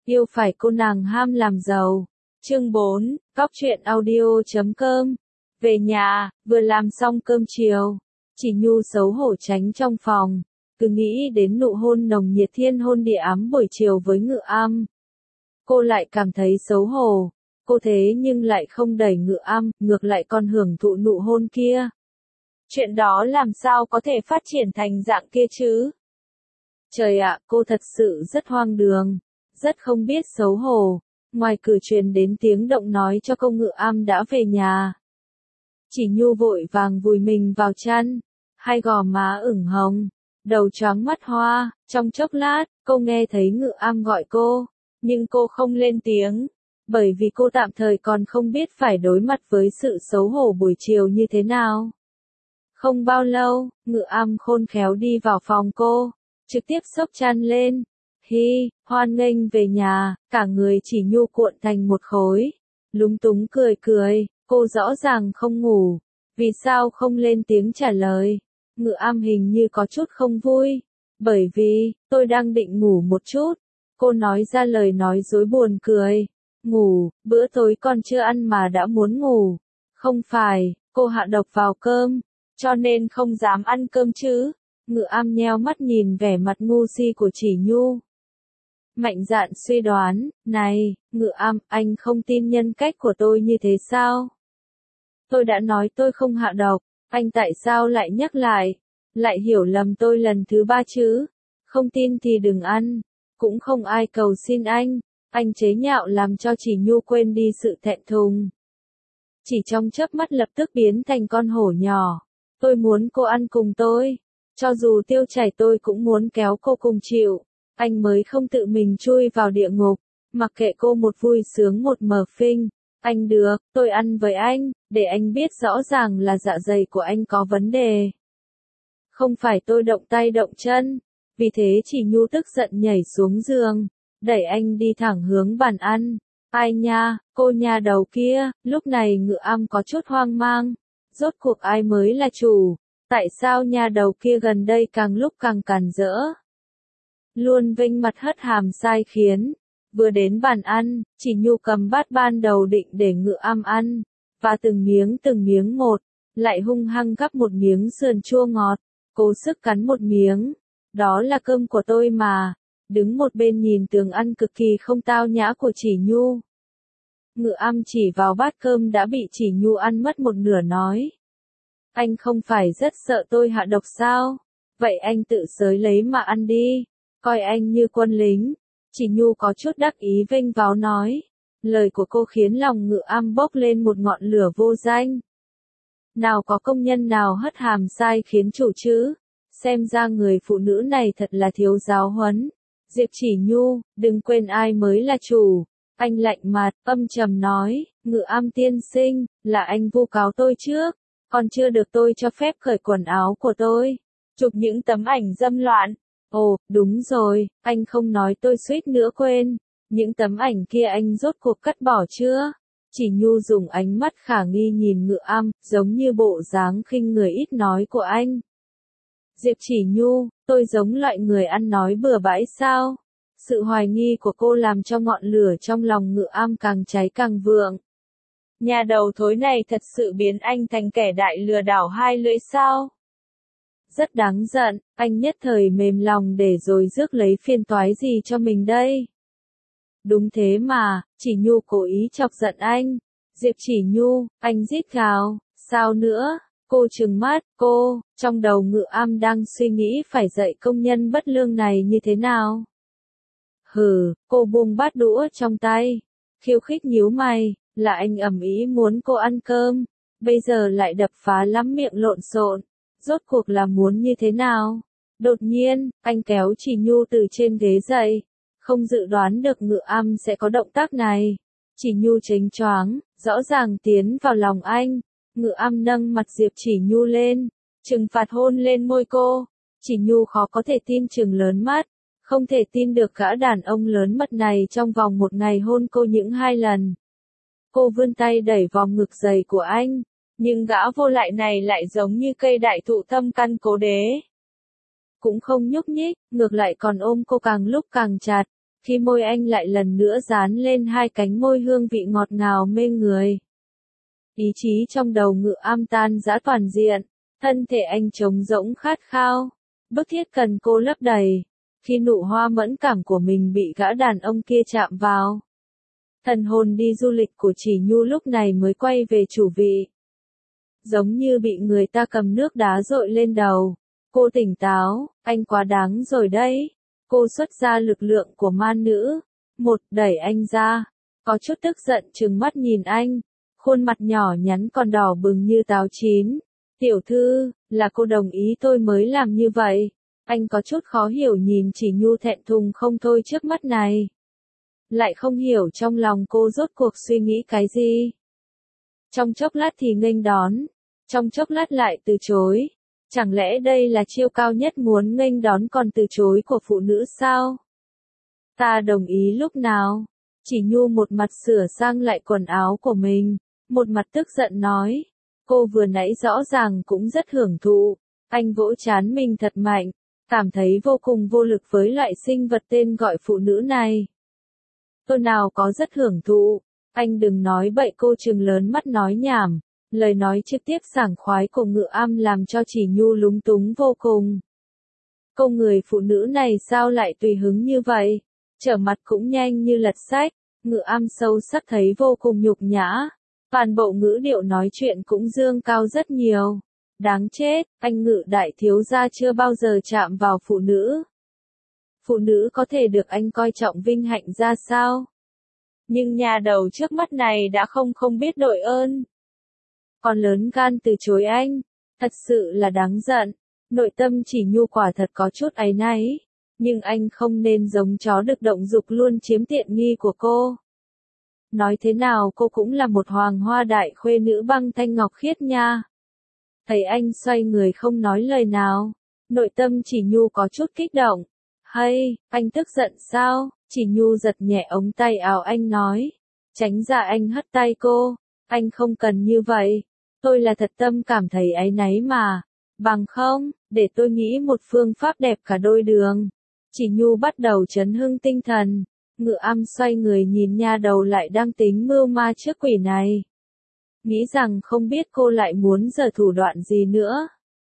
Yêu phải cô nàng ham làm giàu. Chương 4, Cóc truyện audio.com. Về nhà, vừa làm xong cơm chiều, Chỉ Nhu xấu hổ tránh trong phòng, cứ nghĩ đến nụ hôn nồng nhiệt thiên hôn địa ám buổi chiều với Ngự Am. Cô lại cảm thấy xấu hổ, cô thế nhưng lại không đẩy Ngự Am, ngược lại còn hưởng thụ nụ hôn kia. Chuyện đó làm sao có thể phát triển thành dạng kia chứ? Trời ạ, cô thật sự rất hoang đường, rất không biết xấu hổ. Ngoài cửa truyền đến tiếng động nói cho cô Ngự Am đã về nhà. Chỉ Nhu vội vàng vùi mình vào chăn, hai gò má ửng hồng, đầu choáng mắt hoa, trong chốc lát, cô nghe thấy Ngự Am gọi cô, nhưng cô không lên tiếng, bởi vì cô tạm thời còn không biết phải đối mặt với sự xấu hổ buổi chiều như thế nào. Không bao lâu, Ngự Am khôn khéo đi vào phòng cô, trực tiếp xốc chăn lên. Hi, hoan nghênh về nhà, cả người Chỉ Nhu cuộn thành một khối. Lúng túng cười cười, cô rõ ràng không ngủ, vì sao không lên tiếng trả lời. Ngự Am hình như có chút không vui, bởi vì, tôi đang định ngủ một chút. Cô nói ra lời nói dối buồn cười. Ngủ, bữa tối còn chưa ăn mà đã muốn ngủ. Không phải, cô hạ độc vào cơm, cho nên không dám ăn cơm chứ. Ngự Am nheo mắt nhìn vẻ mặt ngu si của Chỉ Nhu. Mạnh dạn suy đoán, này, Ngự Am, anh không tin nhân cách của tôi như thế sao? Tôi đã nói tôi không hạ độc, anh tại sao lại nhắc lại hiểu lầm tôi lần thứ ba chứ? Không tin thì đừng ăn, cũng không ai cầu xin anh chế nhạo làm cho Chỉ Nhu quên đi sự thẹn thùng. Chỉ trong chớp mắt lập tức biến thành con hổ nhỏ, tôi muốn cô ăn cùng tôi, cho dù tiêu chảy tôi cũng muốn kéo cô cùng chịu. Anh mới không tự mình chui vào địa ngục, mặc kệ cô một vui sướng một mờ phinh. Anh được, tôi ăn với anh, để anh biết rõ ràng là dạ dày của anh có vấn đề. Không phải tôi động tay động chân, vì thế Chỉ Nhu tức giận nhảy xuống giường, đẩy anh đi thẳng hướng bàn ăn. Ai nha, cô nhà đầu kia, lúc này Ngự Am có chút hoang mang. Rốt cuộc ai mới là chủ, tại sao nhà đầu kia gần đây càng lúc càng càn rỡ? Luôn vênh mặt hất hàm sai khiến. Vừa đến bàn ăn, Chỉ Nhu cầm bát ban đầu định để Ngự Am ăn, và từng miếng một, lại hung hăng gắp một miếng sườn chua ngọt, cố sức cắn một miếng. Đó là cơm của tôi mà. Đứng một bên nhìn tường ăn cực kỳ không tao nhã của Chỉ Nhu. Ngự Am chỉ vào bát cơm đã bị Chỉ Nhu ăn mất một nửa nói. Anh không phải rất sợ tôi hạ độc sao? Vậy anh tự xới lấy mà ăn đi. Coi anh như quân lính. Chỉ Nhu có chút đắc ý vênh váo nói. Lời của cô khiến lòng Ngự Am bốc lên một ngọn lửa vô danh. Nào có công nhân nào hất hàm sai khiến chủ chứ? Xem ra người phụ nữ này thật là thiếu giáo huấn. Diệp Chỉ Nhu, đừng quên ai mới là chủ. Anh lạnh mặt, âm trầm nói, Ngự Am tiên sinh, là anh vu cáo tôi trước. Còn chưa được tôi cho phép cởi quần áo của tôi. Chụp những tấm ảnh dâm loạn. Ồ, đúng rồi, anh không nói tôi suýt nữa quên. Những tấm ảnh kia anh rốt cuộc cắt bỏ chưa? Chỉ Nhu dùng ánh mắt khả nghi nhìn Ngự Am, giống như bộ dáng khinh người ít nói của anh. Diệp Chỉ Nhu, tôi giống loại người ăn nói bừa bãi sao? Sự hoài nghi của cô làm cho ngọn lửa trong lòng Ngự Am càng cháy càng vượng. Nhà đầu thối này thật sự biến anh thành kẻ đại lừa đảo hai lưỡi sao? Rất đáng giận, anh nhất thời mềm lòng để rồi rước lấy phiền toái gì cho mình đây. Đúng thế mà, Chỉ Nhu cố ý chọc giận anh. Diệp Chỉ Nhu, anh rít gào, sao nữa? Cô trừng mắt, trong đầu Ngự Am đang suy nghĩ phải dạy công nhân bất lương này như thế nào. Hừ, cô buông bát đũa trong tay, khiêu khích nhíu mày, là anh ầm ĩ muốn cô ăn cơm, bây giờ lại đập phá lắm miệng lộn xộn, rốt cuộc là muốn như thế nào? Đột nhiên, anh kéo Chỉ Nhu từ trên ghế dậy, không dự đoán được Ngự Am sẽ có động tác này. Chỉ Nhu chếnh choáng, rõ ràng tiến vào lòng anh. Ngự Am nâng mặt Diệp Chỉ Nhu lên, trừng phạt hôn lên môi cô. Chỉ Nhu khó có thể tin trừng lớn mắt, không thể tin được gã đàn ông lớn mật này trong vòng một ngày hôn cô những 2 lần. Cô vươn tay đẩy vòng ngực dày của anh, nhưng gã vô lại này lại giống như cây đại thụ thâm căn cố đế. Cũng không nhúc nhích, ngược lại còn ôm cô càng lúc càng chặt, khi môi anh lại lần nữa dán lên hai cánh môi hương vị ngọt ngào mê người. Ý chí trong đầu Ngự Am tan rã toàn diện, thân thể anh trống rỗng khát khao, bức thiết cần cô lấp đầy. Khi nụ hoa mẫn cảm của mình bị gã đàn ông kia chạm vào, thần hồn đi du lịch của Chỉ Nhu lúc này mới quay về chủ vị. Giống như bị người ta cầm nước đá dội lên đầu. Cô tỉnh táo, anh quá đáng rồi đấy. Cô xuất ra lực lượng của ma nữ. Một, đẩy anh ra. Có chút tức giận trừng mắt nhìn anh. Khuôn mặt nhỏ nhắn còn đỏ bừng như táo chín. Tiểu thư, là cô đồng ý tôi mới làm như vậy. Anh có chút khó hiểu nhìn Chỉ Nhu thẹn thùng không thôi trước mắt này. Lại không hiểu trong lòng cô rốt cuộc suy nghĩ cái gì. Trong chốc lát thì nghênh đón, trong chốc lát lại từ chối. Chẳng lẽ đây là chiêu cao nhất muốn nghênh đón còn từ chối của phụ nữ sao? Ta đồng ý lúc nào? Chỉ Nhu một mặt sửa sang lại quần áo của mình, một mặt tức giận nói. Cô vừa nãy rõ ràng cũng rất hưởng thụ. Anh vỗ trán mình thật mạnh, cảm thấy vô cùng vô lực với loại sinh vật tên gọi phụ nữ này. Tôi nào có rất hưởng thụ. Anh đừng nói bậy, cô trừng lớn mắt nói nhảm. Lời nói trực tiếp sảng khoái của Ngự Am làm cho Chỉ Nhu lúng túng vô cùng. Cô người phụ nữ này sao lại tùy hứng như vậy? Trở mặt cũng nhanh như lật sách. Ngự Am sâu sắc thấy vô cùng nhục nhã. Toàn bộ ngữ điệu nói chuyện cũng dương cao rất nhiều. Đáng chết, anh Ngự đại thiếu gia chưa bao giờ chạm vào phụ nữ. Phụ nữ có thể được anh coi trọng vinh hạnh ra sao? Nhưng nhà đầu trước mắt này đã không biết đội ơn. Còn lớn gan từ chối anh, thật sự là đáng giận. Nội tâm Chỉ Nhu quả thật có chút áy náy, nhưng anh không nên giống chó được động dục luôn chiếm tiện nghi của cô. Nói thế nào cô cũng là một hoàng hoa đại khuê nữ băng thanh ngọc khiết nha. Thấy anh xoay người không nói lời nào, nội tâm Chỉ Nhu có chút kích động. Hay, anh tức giận sao? Chỉ Nhu giật nhẹ ống tay áo anh nói. Tránh ra, anh hất tay cô. Anh không cần như vậy. Tôi là thật tâm cảm thấy áy náy mà. Bằng không, để tôi nghĩ một phương pháp đẹp cả đôi đường. Chỉ Nhu bắt đầu chấn hưng tinh thần. Ngự Am xoay người nhìn nha đầu lại đang tính mưu ma trước quỷ này. Nghĩ rằng không biết cô lại muốn giở thủ đoạn gì nữa.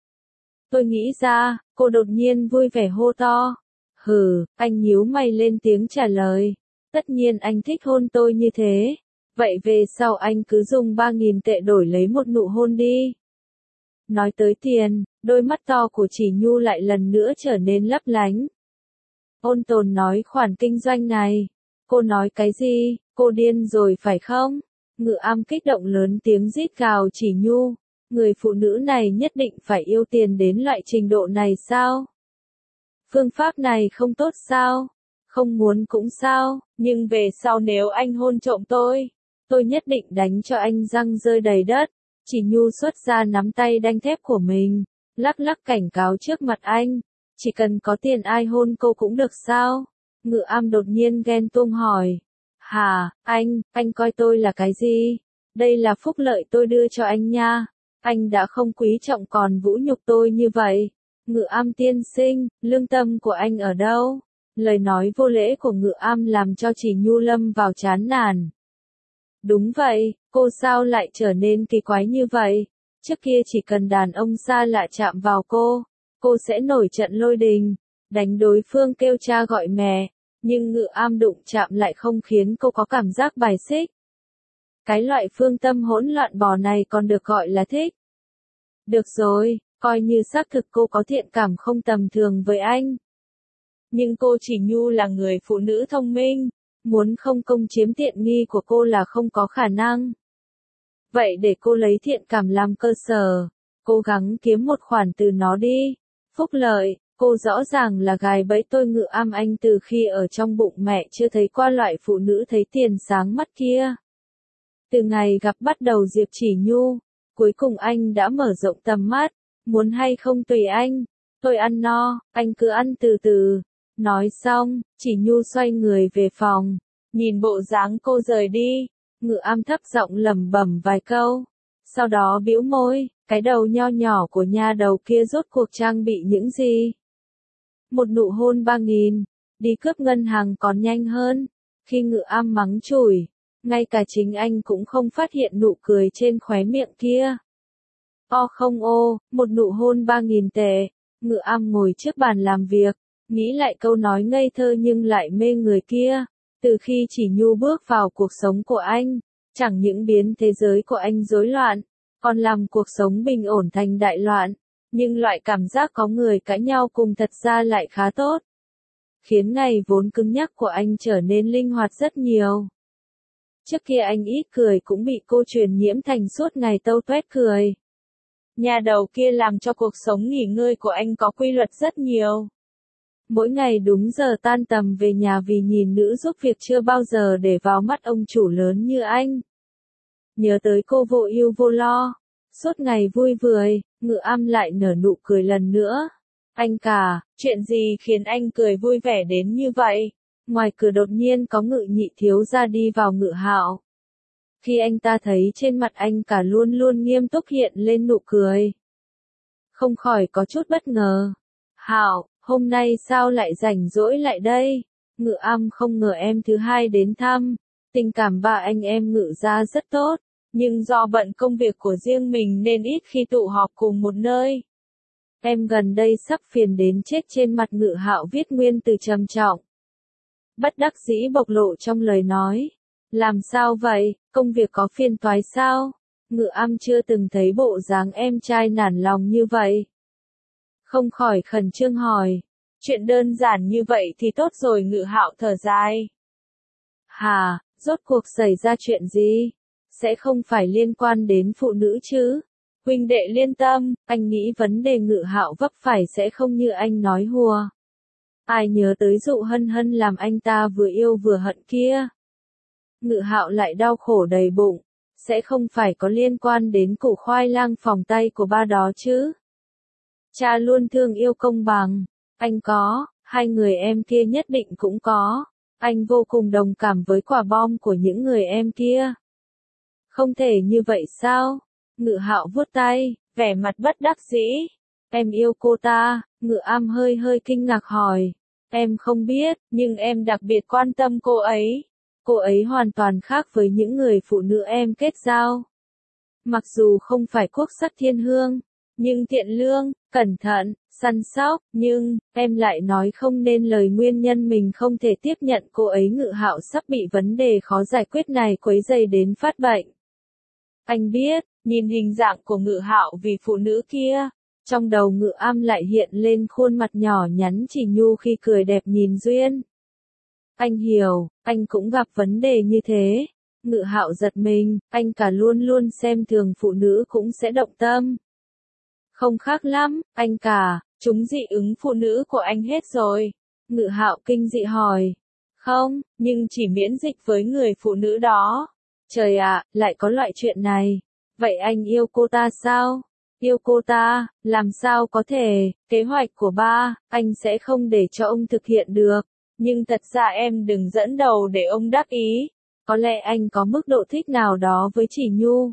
Tôi nghĩ ra, cô đột nhiên vui vẻ hô to. Hừ, anh nhíu mày lên tiếng trả lời. Tất nhiên anh thích hôn tôi như thế. Vậy về sau anh cứ dùng 3.000 tệ đổi lấy một nụ hôn đi. Nói tới tiền, đôi mắt to của Chỉ Nhu lại lần nữa trở nên lấp lánh. Ôn Tồn nói khoản kinh doanh này. Cô nói cái gì, cô điên rồi phải không? Ngự Am kích động lớn tiếng rít gào Chỉ Nhu. Người phụ nữ này nhất định phải yêu tiền đến loại trình độ này sao? Phương pháp này không tốt sao? Không muốn cũng sao, nhưng về sau nếu anh hôn trộm tôi nhất định đánh cho anh răng rơi đầy đất. Chỉ Nhu xuất ra nắm tay đanh thép của mình, lắc lắc cảnh cáo trước mặt anh. Chỉ cần có tiền ai hôn cô cũng được sao? Ngự Am đột nhiên ghen tuông hỏi. Hà, anh coi tôi là cái gì? Đây là phúc lợi tôi đưa cho anh nha. Anh đã không quý trọng còn vũ nhục tôi như vậy. Ngự Am tiên sinh, lương tâm của anh ở đâu? Lời nói vô lễ của Ngự Am làm cho Chỉ Nhu lâm vào chán nản. Đúng vậy, cô sao lại trở nên kỳ quái như vậy? Trước kia chỉ cần đàn ông xa lạ chạm vào cô sẽ nổi trận lôi đình, đánh đối phương kêu cha gọi mẹ. Nhưng Ngự Am đụng chạm lại không khiến cô có cảm giác bài xích. Cái loại phương tâm hỗn loạn bò này còn được gọi là thích. Được rồi, coi như xác thực cô có thiện cảm không tầm thường với anh. Nhưng cô Chỉ Nhu là người phụ nữ thông minh, muốn không công chiếm tiện nghi của cô là không có khả năng. Vậy để cô lấy thiện cảm làm cơ sở, cố gắng kiếm một khoản từ nó đi. Phúc lợi, cô rõ ràng là gài bẫy tôi. Ngự Am anh từ khi ở trong bụng mẹ chưa thấy qua loại phụ nữ thấy tiền sáng mắt kia. Từ ngày gặp bắt đầu Diệp Chỉ Nhu, cuối cùng anh đã mở rộng tầm mắt. Muốn hay không tùy anh, tôi ăn no, anh cứ ăn từ từ. Nói xong, Chỉ Nhu xoay người về phòng, nhìn bộ dáng cô rời đi. Ngự Am thấp giọng lẩm bẩm vài câu, sau đó bĩu môi, cái đầu nho nhỏ của nha đầu kia rốt cuộc trang bị những gì? Một nụ hôn 3.000, đi cướp ngân hàng còn nhanh hơn. Khi Ngự Am mắng chửi, ngay cả chính anh cũng không phát hiện nụ cười trên khóe miệng kia. O không ô, một nụ hôn 3.000 tệ. Ngự Am ngồi trước bàn làm việc, nghĩ lại câu nói ngây thơ nhưng lại mê người kia. Từ khi Chỉ Nhu bước vào cuộc sống của anh, chẳng những biến thế giới của anh rối loạn, còn làm cuộc sống bình ổn thành đại loạn. Nhưng loại cảm giác có người cãi nhau cùng thật ra lại khá tốt, khiến ngày vốn cứng nhắc của anh trở nên linh hoạt rất nhiều. Trước kia anh ít cười cũng bị cô truyền nhiễm thành suốt ngày tâu tuét cười. Nhà đầu kia làm cho cuộc sống nghỉ ngơi của anh có quy luật rất nhiều. Mỗi ngày đúng giờ tan tầm về nhà vì nhìn nữ giúp việc chưa bao giờ để vào mắt ông chủ lớn như anh. Nhớ tới cô vô ưu vô lo, suốt ngày vui vười, Ngự Am lại nở nụ cười lần nữa. Anh cả, chuyện gì khiến anh cười vui vẻ đến như vậy? Ngoài cửa đột nhiên có Ngự nhị thiếu gia đi vào Ngự Hạo. Khi anh ta thấy trên mặt anh cả luôn luôn nghiêm túc hiện lên nụ cười, không khỏi có chút bất ngờ. Hạo, hôm nay sao lại rảnh rỗi lại đây? Ngự Am không ngờ em thứ hai đến thăm. Tình cảm ba anh em Ngự gia rất tốt, nhưng do bận công việc của riêng mình nên ít khi tụ họp cùng một nơi. Em gần đây sắp phiền đến chết. Trên mặt Ngự Hạo viết nguyên từ trầm trọng, bất đắc dĩ bộc lộ trong lời nói. Làm sao vậy, công việc có phiền toái sao? Ngự Am chưa từng thấy bộ dáng em trai nản lòng như vậy, không khỏi khẩn trương hỏi. Chuyện đơn giản như vậy thì tốt rồi. Ngự Hạo thở dài. Hà, rốt cuộc xảy ra chuyện gì? Sẽ không phải liên quan đến phụ nữ chứ? Huynh đệ liên tâm, anh nghĩ vấn đề Ngự Hạo vấp phải sẽ không như anh nói hùa. Ai nhớ tới Dụ Hân Hân làm anh ta vừa yêu vừa hận kia. Ngự Hạo lại đau khổ đầy bụng, sẽ không phải có liên quan đến củ khoai lang phòng tay của ba đó chứ? Cha luôn thương yêu công bằng, anh có, hai người em kia nhất định cũng có. Anh vô cùng đồng cảm với quả bom của những người em kia. Không thể như vậy sao? Ngự Hạo vuốt tay, vẻ mặt bất đắc dĩ. Em yêu cô ta. Ngự Am hơi hơi kinh ngạc hỏi. Em không biết, nhưng em đặc biệt quan tâm cô ấy. Cô ấy hoàn toàn khác với những người phụ nữ em kết giao. Mặc dù không phải quốc sắc thiên hương, nhưng thiện lương, cẩn thận, săn sóc, nhưng, em lại nói không nên lời nguyên nhân mình không thể tiếp nhận cô ấy. Ngự Hạo sắp bị vấn đề khó giải quyết này quấy rầy đến phát bệnh. Anh biết, nhìn hình dạng của Ngự Hạo vì phụ nữ kia, trong đầu Ngự Am lại hiện lên khuôn mặt nhỏ nhắn Chỉ Nhu khi cười đẹp nhìn duyên. Anh hiểu, anh cũng gặp vấn đề như thế. Ngự Hạo giật mình, anh cả luôn luôn xem thường phụ nữ cũng sẽ động tâm. Không khác lắm, anh cả, chúng dị ứng phụ nữ của anh hết rồi. Ngự Hạo kinh dị hỏi. Không, nhưng chỉ miễn dịch với người phụ nữ đó. Trời ạ, lại có loại chuyện này. Vậy anh yêu cô ta sao? Yêu cô ta, làm sao có thể, kế hoạch của ba, anh sẽ không để cho ông thực hiện được. Nhưng thật ra em đừng dẫn đầu để ông đắc ý. Có lẽ anh có mức độ thích nào đó với Chỉ Nhu.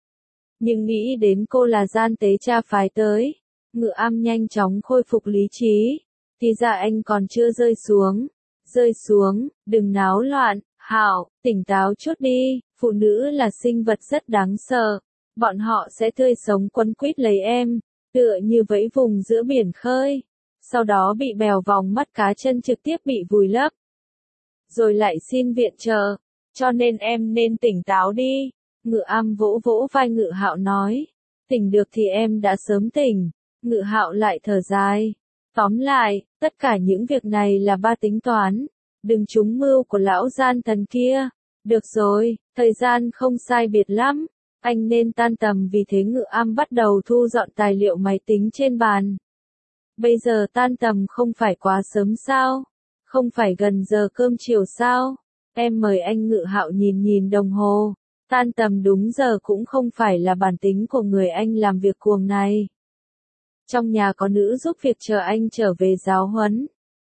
Nhưng nghĩ đến cô là gian tế cha phái tới. Ngự Am nhanh chóng khôi phục lý trí. Thì ra anh còn chưa rơi xuống. Rơi xuống, đừng náo loạn. Hạo, tỉnh táo chút đi. Phụ nữ là sinh vật rất đáng sợ. Bọn họ sẽ tươi sống quấn quýt lấy em, tựa như vẫy vùng giữa biển khơi. Sau đó bị bèo vòng mắt cá chân trực tiếp bị vùi lấp. Rồi lại xin viện trợ. Cho nên em nên tỉnh táo đi. Ngự Am vỗ vỗ vai Ngự Hạo nói. Tỉnh được thì em đã sớm tỉnh. Ngự Hạo lại thở dài. Tóm lại, tất cả những việc này là ba tính toán. Đừng trúng mưu của lão gian thần kia. Được rồi, thời gian không sai biệt lắm. Anh nên tan tầm. Vì thế Ngự Am bắt đầu thu dọn tài liệu máy tính trên bàn. Bây giờ tan tầm không phải quá sớm sao? Không phải gần giờ cơm chiều sao? Em mời anh. Ngự Hạo nhìn nhìn đồng hồ. Tan tầm đúng giờ cũng không phải là bản tính của người anh làm việc cuồng này. Trong nhà có nữ giúp việc chờ anh trở về giáo huấn.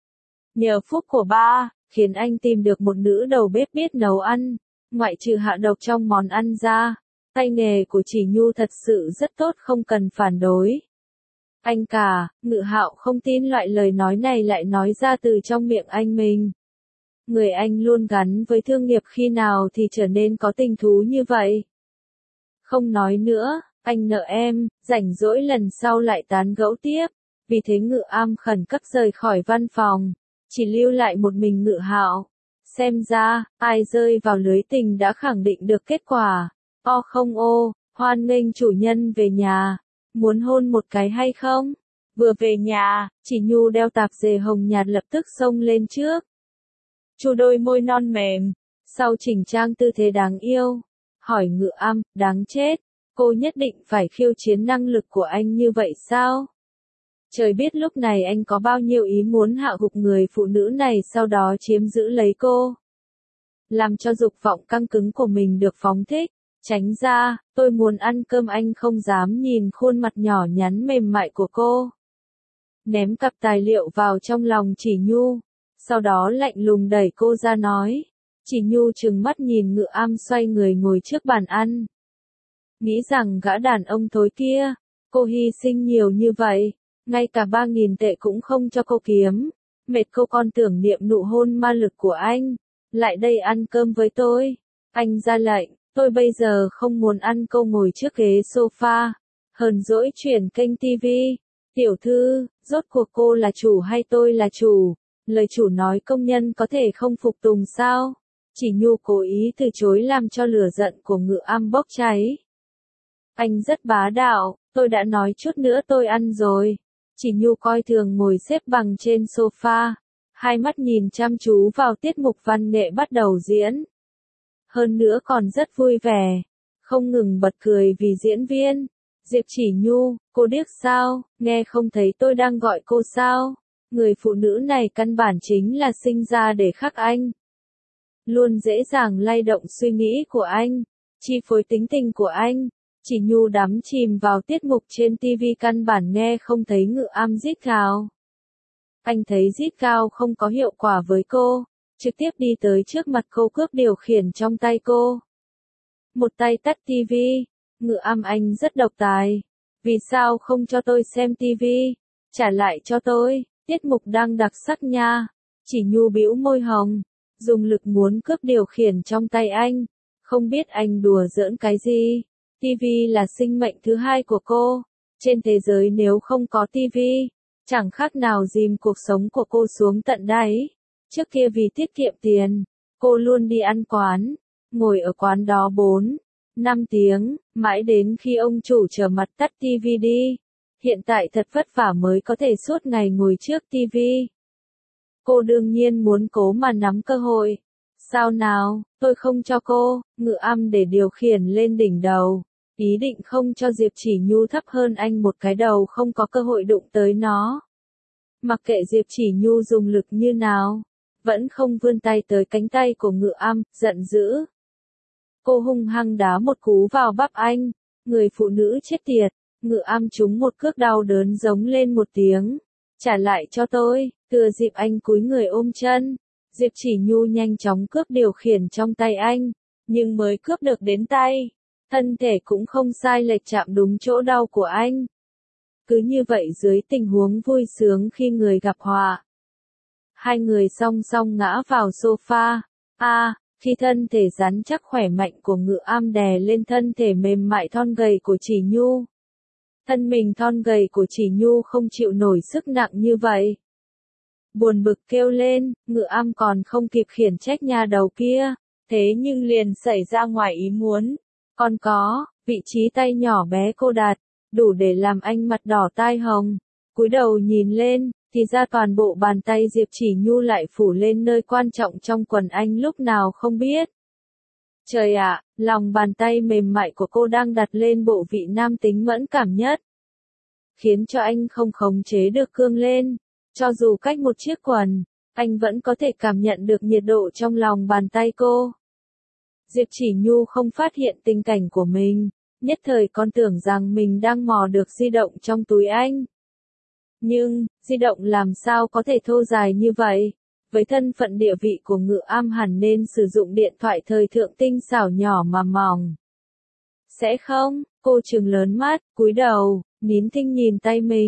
Nhờ phúc của ba, khiến anh tìm được một nữ đầu bếp biết nấu ăn. Ngoại trừ hạ độc trong món ăn ra, tay nghề của Chỉ Nhu thật sự rất tốt, không cần phản đối. Anh cả, Ngự Hạo không tin loại lời nói này lại nói ra từ trong miệng anh mình. Người anh luôn gắn với thương nghiệp khi nào thì trở nên có tình thú như vậy. Không nói nữa, anh nợ em, rảnh rỗi lần sau lại tán gẫu tiếp. Vì thế Ngự Am khẩn cấp rời khỏi văn phòng, chỉ lưu lại một mình Ngự Hạo. Xem ra, ai rơi vào lưới tình đã khẳng định được kết quả. O không ô, hoan nghênh chủ nhân về nhà. Muốn hôn một cái hay không? Vừa về nhà, Chỉ Nhu đeo tạp dề hồng nhạt lập tức xông lên trước. Chu đôi môi non mềm, sau chỉnh trang tư thế đáng yêu. Hỏi Ngự Am, đáng chết, cô nhất định phải khiêu chiến năng lực của anh như vậy sao? Trời biết lúc này anh có bao nhiêu ý muốn hạ gục người phụ nữ này sau đó chiếm giữ lấy cô. Làm cho dục vọng căng cứng của mình được phóng thích. Tránh ra, tôi muốn ăn cơm anh không dám nhìn khuôn mặt nhỏ nhắn mềm mại của cô. Ném cặp tài liệu vào trong lòng Chỉ Nhu. Sau đó lạnh lùng đẩy cô ra nói. Chỉ Nhu trừng mắt nhìn Ngự Am xoay người ngồi trước bàn ăn. Nghĩ rằng gã đàn ông thối kia, cô hy sinh nhiều như vậy, ngay cả 3.000 tệ cũng không cho cô kiếm. Mệt cô còn tưởng niệm nụ hôn ma lực của anh. Lại đây ăn cơm với tôi. Anh ra lệnh, tôi bây giờ không muốn ăn, cô ngồi trước ghế sofa. Hờn dỗi chuyển kênh tivi. Tiểu thư, rốt cuộc cô là chủ hay tôi là chủ? Lời chủ nói công nhân có thể không phục tùng sao? Chỉ Nhu cố ý từ chối làm cho lửa giận của Ngự Am bốc cháy. Anh rất bá đạo, tôi đã nói chút nữa tôi ăn rồi. Chỉ Nhu coi thường ngồi xếp bằng trên sofa, hai mắt nhìn chăm chú vào tiết mục văn nghệ bắt đầu diễn. Hơn nữa còn rất vui vẻ, không ngừng bật cười vì diễn viên. Diệp Chỉ Nhu, cô điếc sao, nghe không thấy tôi đang gọi cô sao? Người phụ nữ này căn bản chính là sinh ra để khắc anh. Luôn dễ dàng lay động suy nghĩ của anh, chi phối tính tình của anh. Chỉ Nhu đắm chìm vào tiết mục trên TV căn bản nghe không thấy Ngự Am rít gào. Anh thấy rít gào không có hiệu quả với cô, trực tiếp đi tới trước mặt cô cướp điều khiển trong tay cô. Một tay tắt TV. Ngự Am, anh rất độc tài. Vì sao không cho tôi xem TV? Trả lại cho tôi, tiết mục đang đặc sắc nha. Chỉ Nhu bĩu môi hồng, dùng lực muốn cướp điều khiển trong tay anh. Không biết anh đùa giỡn cái gì. TV là sinh mệnh thứ hai của cô. Trên thế giới nếu không có TV, chẳng khác nào dìm cuộc sống của cô xuống tận đáy. Trước kia vì tiết kiệm tiền, cô luôn đi ăn quán, ngồi ở quán đó 4-5 tiếng, mãi đến khi ông chủ trở mặt tắt TV đi. Hiện tại thật vất vả mới có thể suốt ngày ngồi trước TV. Cô đương nhiên muốn cố mà nắm cơ hội. Sao nào, tôi không cho cô, Ngự Am để điều khiển lên đỉnh đầu. Ý định không cho Diệp Chỉ Nhu thấp hơn anh một cái đầu không có cơ hội đụng tới nó. Mặc kệ Diệp Chỉ Nhu dùng lực như nào, vẫn không vươn tay tới cánh tay của Ngự Am, giận dữ. Cô hung hăng đá một cú vào bắp anh, người phụ nữ chết tiệt. Ngự Am trúng một cước đau đớn giống lên một tiếng. Trả lại cho tôi, thừa dịp anh cúi người ôm chân. Diệp Chỉ Nhu nhanh chóng cướp điều khiển trong tay anh, nhưng mới cướp được đến tay, thân thể cũng không sai lệch chạm đúng chỗ đau của anh. Cứ như vậy dưới tình huống vui sướng khi người gặp họa, hai người song song ngã vào sofa. Khi thân thể rắn chắc khỏe mạnh của Ngự Am đè lên thân thể mềm mại thon gầy của Chỉ Nhu. Thân mình thon gầy của Chỉ Nhu không chịu nổi sức nặng như vậy. Buồn bực kêu lên, Ngự Am còn không kịp khiển trách nhà đầu kia, thế nhưng liền xảy ra ngoài ý muốn. Còn có, vị trí tay nhỏ bé cô đặt, đủ để làm anh mặt đỏ tai hồng. Cúi đầu nhìn lên, thì ra toàn bộ bàn tay Diệp Chỉ Nhu lại phủ lên nơi quan trọng trong quần anh lúc nào không biết. Trời ạ, lòng bàn tay mềm mại của cô đang đặt lên bộ vị nam tính mẫn cảm nhất, khiến cho anh không khống chế được cương lên. Cho dù cách một chiếc quần, anh vẫn có thể cảm nhận được nhiệt độ trong lòng bàn tay cô. Diệp Chỉ Nhu không phát hiện tình cảnh của mình, nhất thời còn tưởng rằng mình đang mò được di động trong túi anh. Nhưng, di động làm sao có thể thô dài như vậy? Với thân phận địa vị của Ngự Am hẳn nên sử dụng điện thoại thời thượng tinh xảo nhỏ mà mỏng. Sẽ không, cô trừng lớn mắt, cúi đầu, nín thinh nhìn tay mình.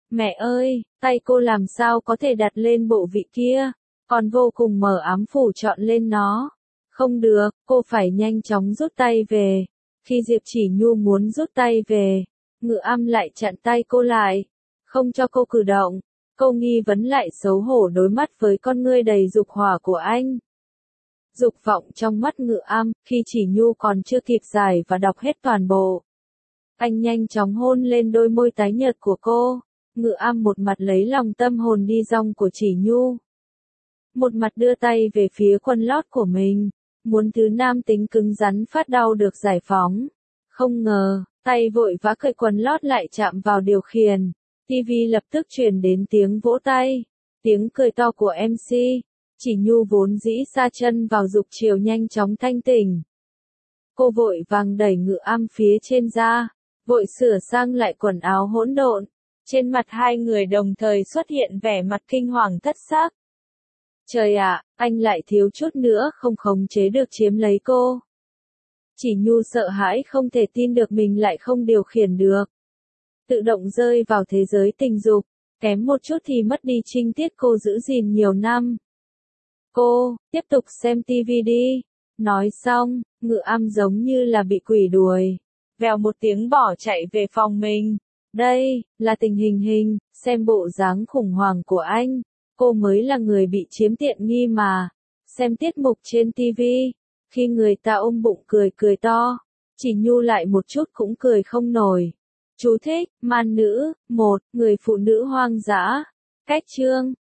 Mẹ ơi, tay cô làm sao có thể đặt lên bộ vị kia, còn vô cùng mở ám phủ chọn lên nó. Không được, cô phải nhanh chóng rút tay về. Khi Diệp Chỉ Nhu muốn rút tay về, Ngự Âm lại chặn tay cô lại, không cho cô cử động. Cô nghi vấn lại xấu hổ đối mắt với con ngươi đầy dục hỏa của anh. Dục vọng trong mắt Ngự Âm, khi Chỉ Nhu còn chưa kịp giải và đọc hết toàn bộ. Anh nhanh chóng hôn lên đôi môi tái nhợt của cô. Ngự Âm một mặt lấy lòng tâm hồn đi dong của Chỉ Nhu, một mặt đưa tay về phía quần lót của mình, muốn thứ nam tính cứng rắn phát đau được giải phóng. Không ngờ, tay vội vã cởi quần lót lại chạm vào điều khiển. TV lập tức truyền đến tiếng vỗ tay, tiếng cười to của MC. Chỉ Nhu vốn dĩ sa chân vào dục chiều nhanh chóng thanh tỉnh. Cô vội vàng đẩy Ngự Âm phía trên ra, vội sửa sang lại quần áo hỗn độn. Trên mặt hai người đồng thời xuất hiện vẻ mặt kinh hoàng thất xác. Trời ạ, anh lại thiếu chút nữa không khống chế được chiếm lấy cô. Chỉ Nhu sợ hãi không thể tin được mình lại không điều khiển được. Tự động rơi vào thế giới tình dục, kém một chút thì mất đi trinh tiết cô giữ gìn nhiều năm. Cô, tiếp tục xem TV đi. Nói xong, Ngự Âm giống như là bị quỷ đuổi. Vèo một tiếng bỏ chạy về phòng mình. Đây, là tình hình, xem bộ dáng khủng hoảng của anh. Cô mới là người bị chiếm tiện nghi mà. Xem tiết mục trên TV, khi người ta ôm bụng cười to, Chỉ Nhu lại một chút cũng cười không nổi. Chú thích, man nữ, 1, người phụ nữ hoang dã. Cách chương